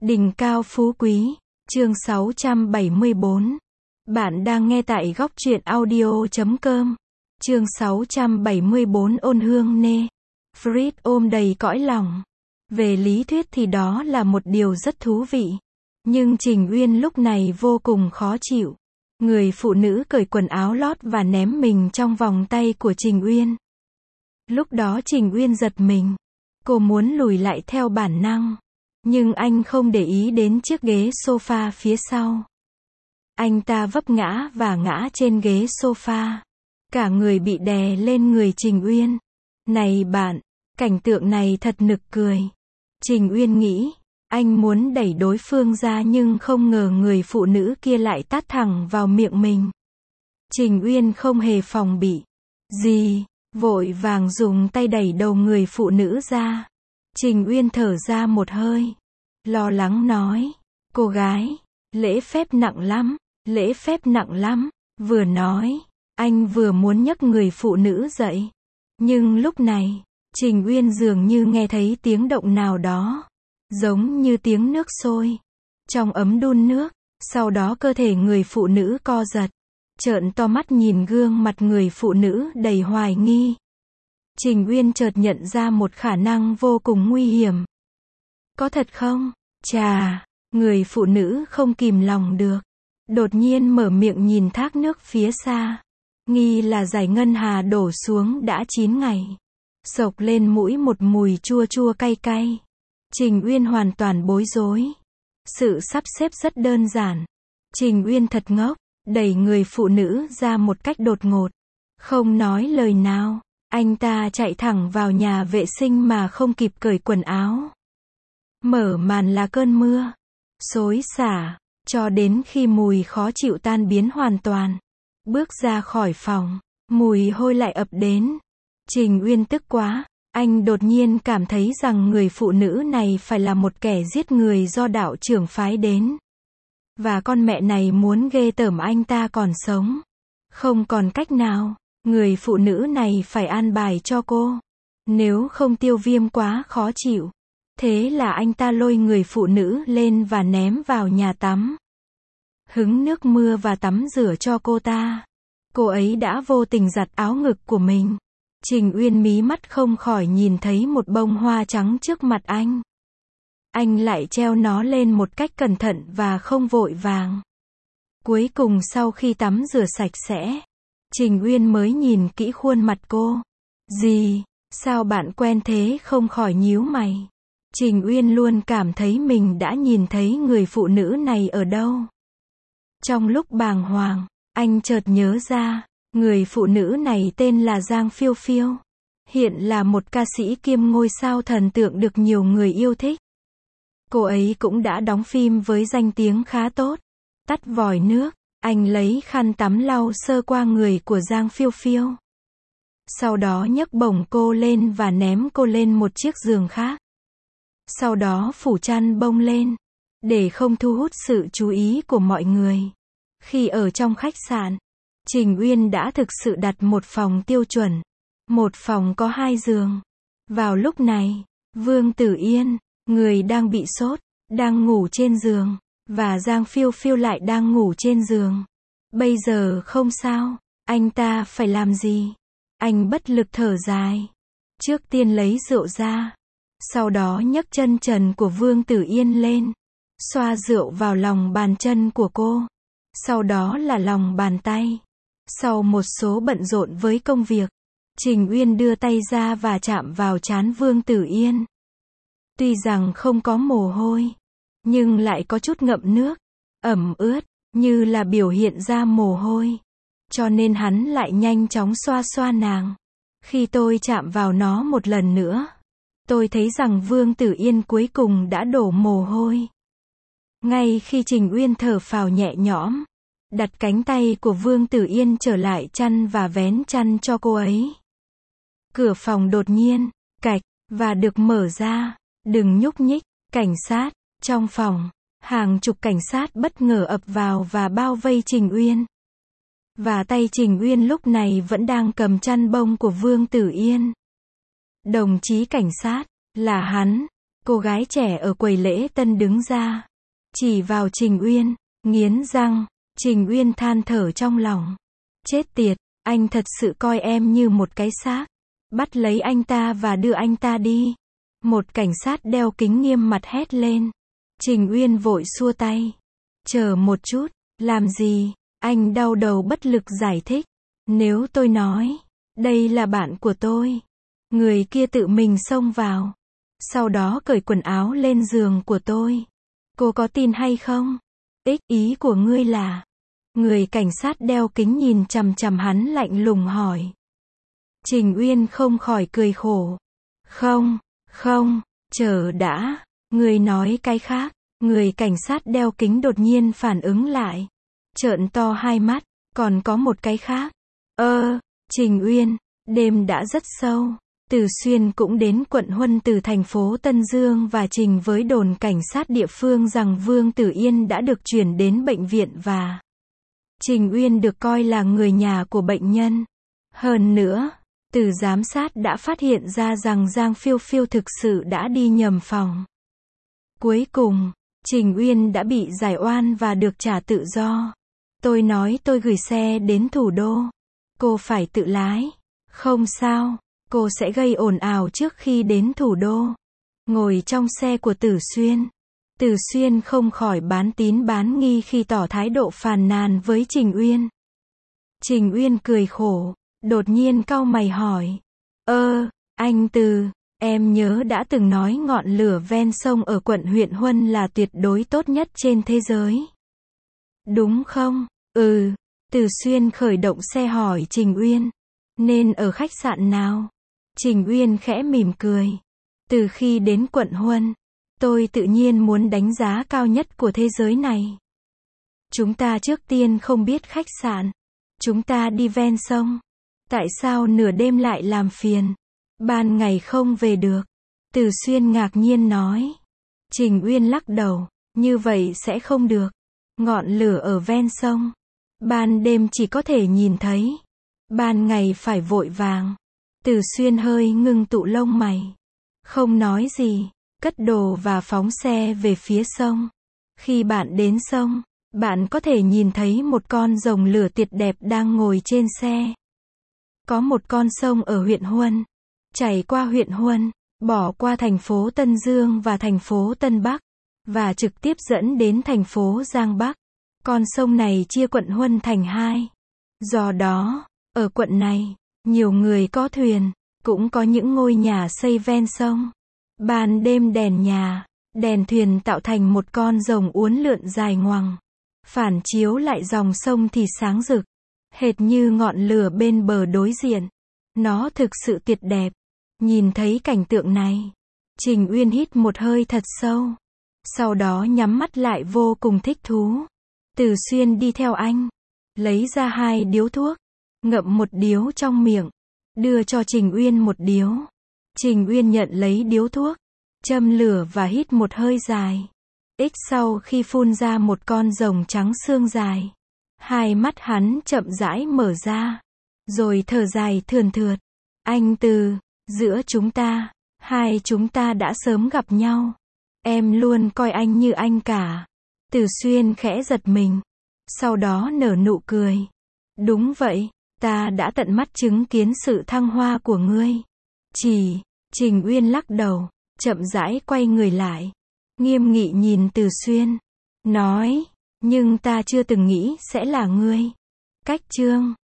Đỉnh cao phú quý, chương 674. Bạn đang nghe tại góc truyện audio.com. Chương 674 ôn hương nê. Fritz ôm đầy cõi lòng. Về lý thuyết thì đó là một điều rất thú vị. Nhưng Trình Uyên lúc này vô cùng khó chịu. Người phụ nữ cởi quần áo lót và ném mình trong vòng tay của Trình Uyên. Lúc đó Trình Uyên giật mình. Cô muốn lùi lại theo bản năng. Nhưng anh không để ý đến chiếc ghế sofa phía sau. Anh ta vấp ngã và ngã trên ghế sofa. Cả người bị đè lên người Trình Uyên. Này bạn, cảnh tượng này thật nực cười. Trình Uyên nghĩ, anh muốn đẩy đối phương ra nhưng không ngờ người phụ nữ kia lại tát thẳng vào miệng mình. Trình Uyên không hề phòng bị. Gì, vội vàng dùng tay đẩy đầu người phụ nữ ra. Trình Uyên thở ra một hơi. Lo lắng nói, cô gái, lễ phép nặng lắm, lễ phép nặng lắm. Vừa nói, anh vừa muốn nhấc người phụ nữ dậy. Nhưng lúc này, Trình Uyên dường như nghe thấy tiếng động nào đó. Giống như tiếng nước sôi. Trong ấm đun nước, sau đó cơ thể người phụ nữ co giật. Trợn to mắt nhìn gương mặt người phụ nữ đầy hoài nghi. Trình Uyên chợt nhận ra một khả năng vô cùng nguy hiểm. Có thật không? Chà, người phụ nữ không kìm lòng được. Đột nhiên mở miệng nhìn thác nước phía xa. Nghi là dải ngân hà đổ xuống đã 9 ngày. Xộc lên mũi một mùi chua chua cay cay. Trình Uyên hoàn toàn bối rối. Sự sắp xếp rất đơn giản. Trình Uyên thật ngốc, đẩy người phụ nữ ra một cách đột ngột. Không nói lời nào, anh ta chạy thẳng vào nhà vệ sinh mà không kịp cởi quần áo. Mở màn là cơn mưa. Xối xả, cho đến khi mùi khó chịu tan biến hoàn toàn. Bước ra khỏi phòng, mùi hôi lại ập đến. Trình Uyên tức quá, anh đột nhiên cảm thấy rằng người phụ nữ này phải là một kẻ giết người do đạo trưởng phái đến. Và con mẹ này muốn ghê tởm anh ta còn sống. Không còn cách nào, người phụ nữ này phải an bài cho cô. Nếu không Tiêu Viêm quá khó chịu. Thế là anh ta lôi người phụ nữ lên và ném vào nhà tắm. Hứng nước mưa và tắm rửa cho cô ta. Cô ấy đã vô tình giặt áo ngực của mình. Trình Uyên mí mắt không khỏi nhìn thấy một bông hoa trắng trước mặt anh. Anh lại treo nó lên một cách cẩn thận và không vội vàng. Cuối cùng sau khi tắm rửa sạch sẽ, Trình Uyên mới nhìn kỹ khuôn mặt cô. Gì? Sao bạn quen thế? Không khỏi nhíu mày. Trình Uyên luôn cảm thấy mình đã nhìn thấy người phụ nữ này ở đâu. Trong lúc bàng hoàng, anh chợt nhớ ra, người phụ nữ này tên là Giang Phiêu Phiêu. Hiện là một ca sĩ kiêm ngôi sao thần tượng được nhiều người yêu thích. Cô ấy cũng đã đóng phim với danh tiếng khá tốt. Tắt vòi nước, anh lấy khăn tắm lau sơ qua người của Giang Phiêu Phiêu. Sau đó nhấc bổng cô lên và ném cô lên một chiếc giường khác. Sau đó phủ chăn bông lên, để không thu hút sự chú ý của mọi người. Khi ở trong khách sạn, Trình Uyên đã thực sự đặt một phòng tiêu chuẩn. Một phòng có 2 giường. Vào lúc này, Vương Tử Yên, người đang bị sốt, đang ngủ trên giường. Và Giang Phiêu Phiêu lại đang ngủ trên giường. Bây giờ không sao, anh ta phải làm gì? Anh bất lực thở dài. Trước tiên lấy rượu ra. Sau đó nhấc chân trần của Vương Tử Yên lên. Xoa rượu vào lòng bàn chân của cô. Sau đó là lòng bàn tay. Sau một số bận rộn với công việc, Trình Uyên đưa tay ra và chạm vào trán Vương Tử Yên. Tuy rằng không có mồ hôi, nhưng lại có chút ngậm nước, ẩm ướt, như là biểu hiện ra mồ hôi. Cho nên hắn lại nhanh chóng xoa xoa nàng. Khi tôi chạm vào nó một lần nữa, tôi thấy rằng Vương Tử Yên cuối cùng đã đổ mồ hôi. Ngay khi Trình Uyên thở phào nhẹ nhõm, đặt cánh tay của Vương Tử Yên trở lại chăn và vén chăn cho cô ấy. Cửa phòng đột nhiên, cạch, và được mở ra. Đừng nhúc nhích, cảnh sát. Trong phòng, hàng chục cảnh sát bất ngờ ập vào và bao vây Trình Uyên. Và tay Trình Uyên lúc này vẫn đang cầm chăn bông của Vương Tử Yên. Đồng chí cảnh sát, là hắn. Cô gái trẻ ở quầy lễ tân đứng ra, chỉ vào Trình Uyên, nghiến răng. Trình Uyên than thở trong lòng. Chết tiệt, anh thật sự coi em như một cái xác. Bắt lấy anh ta và đưa anh ta đi. Một cảnh sát đeo kính nghiêm mặt hét lên. Trình Uyên vội xua tay. Chờ một chút, làm gì? Anh đau đầu bất lực giải thích. Nếu tôi nói, đây là bạn của tôi. Người kia tự mình xông vào. Sau đó cởi quần áo lên giường của tôi. Cô có tin hay không? Ý của ngươi là... Người cảnh sát đeo kính nhìn chằm chằm hắn lạnh lùng hỏi. Trình Uyên không khỏi cười khổ. Không, chờ đã. Người nói cái khác. Người cảnh sát đeo kính đột nhiên phản ứng lại. Trợn to hai mắt. Còn có một cái khác. Trình Uyên, đêm đã rất sâu. Từ Xuyên cũng đến quận Huân từ thành phố Tân Dương và trình với đồn cảnh sát địa phương rằng Vương Tử Yên đã được chuyển đến bệnh viện và Trình Uyên được coi là người nhà của bệnh nhân. Hơn nữa, từ giám sát đã phát hiện ra rằng Giang Phiêu Phiêu thực sự đã đi nhầm phòng. Cuối cùng, Trình Uyên đã bị giải oan và được trả tự do. Tôi nói tôi gửi xe đến thủ đô. Cô phải tự lái. Không sao, cô sẽ gây ồn ào trước khi đến thủ đô. Ngồi trong xe của Tử Xuyên. Tử Xuyên không khỏi bán tín bán nghi khi tỏ thái độ phàn nàn với Trình Uyên. Trình Uyên cười khổ, đột nhiên cau mày hỏi. Anh Từ, em nhớ đã từng nói ngọn lửa ven sông ở quận huyện Huân là tuyệt đối tốt nhất trên thế giới. Đúng không? Tử Xuyên khởi động xe hỏi Trình Uyên. Nên ở khách sạn nào? Trình Uyên khẽ mỉm cười. Từ khi đến quận Huân, tôi tự nhiên muốn đánh giá cao nhất của thế giới này. Chúng ta trước tiên không biết khách sạn. Chúng ta đi ven sông. Tại sao nửa đêm lại làm phiền? Ban ngày không về được. Tử Xuyên ngạc nhiên nói. Trình Uyên lắc đầu. Như vậy sẽ không được. Ngọn lửa ở ven sông. Ban đêm chỉ có thể nhìn thấy. Ban ngày phải vội vàng. Tử Xuyên hơi ngưng tụ lông mày. Không nói gì. Cất đồ và phóng xe về phía sông. Khi bạn đến sông, bạn có thể nhìn thấy một con rồng lửa tuyệt đẹp đang ngồi trên xe. Có một con sông ở huyện Huân. Chảy qua huyện Huân, bỏ qua thành phố Tân Dương và thành phố Tân Bắc, và trực tiếp dẫn đến thành phố Giang Bắc. Con sông này chia quận Huân thành hai. Do đó, ở quận này, nhiều người có thuyền, cũng có những ngôi nhà xây ven sông. Ban đêm đèn nhà, đèn thuyền tạo thành một con rồng uốn lượn dài ngoằng. Phản chiếu lại dòng sông thì sáng rực, hệt như ngọn lửa bên bờ đối diện. Nó thực sự tuyệt đẹp. Nhìn thấy cảnh tượng này, Trình Uyên hít một hơi thật sâu. Sau đó nhắm mắt lại vô cùng thích thú. Tử Xuyên đi theo anh, lấy ra 2 điếu thuốc, ngậm một điếu trong miệng, đưa cho Trình Uyên một điếu. Trình Uyên nhận lấy điếu thuốc, châm lửa và hít một hơi dài. Sau khi phun ra một con rồng trắng xương dài, hai mắt hắn chậm rãi mở ra, rồi thở dài thườn thượt. Anh Từ, giữa chúng ta, hai chúng ta đã sớm gặp nhau. Em luôn coi anh như anh cả. Tử Xuyên khẽ giật mình, sau đó nở nụ cười. Đúng vậy, ta đã tận mắt chứng kiến sự thăng hoa của ngươi. Trình Uyên lắc đầu, chậm rãi quay người lại, nghiêm nghị nhìn Tử Xuyên, nói, nhưng ta chưa từng nghĩ sẽ là ngươi. Cách chương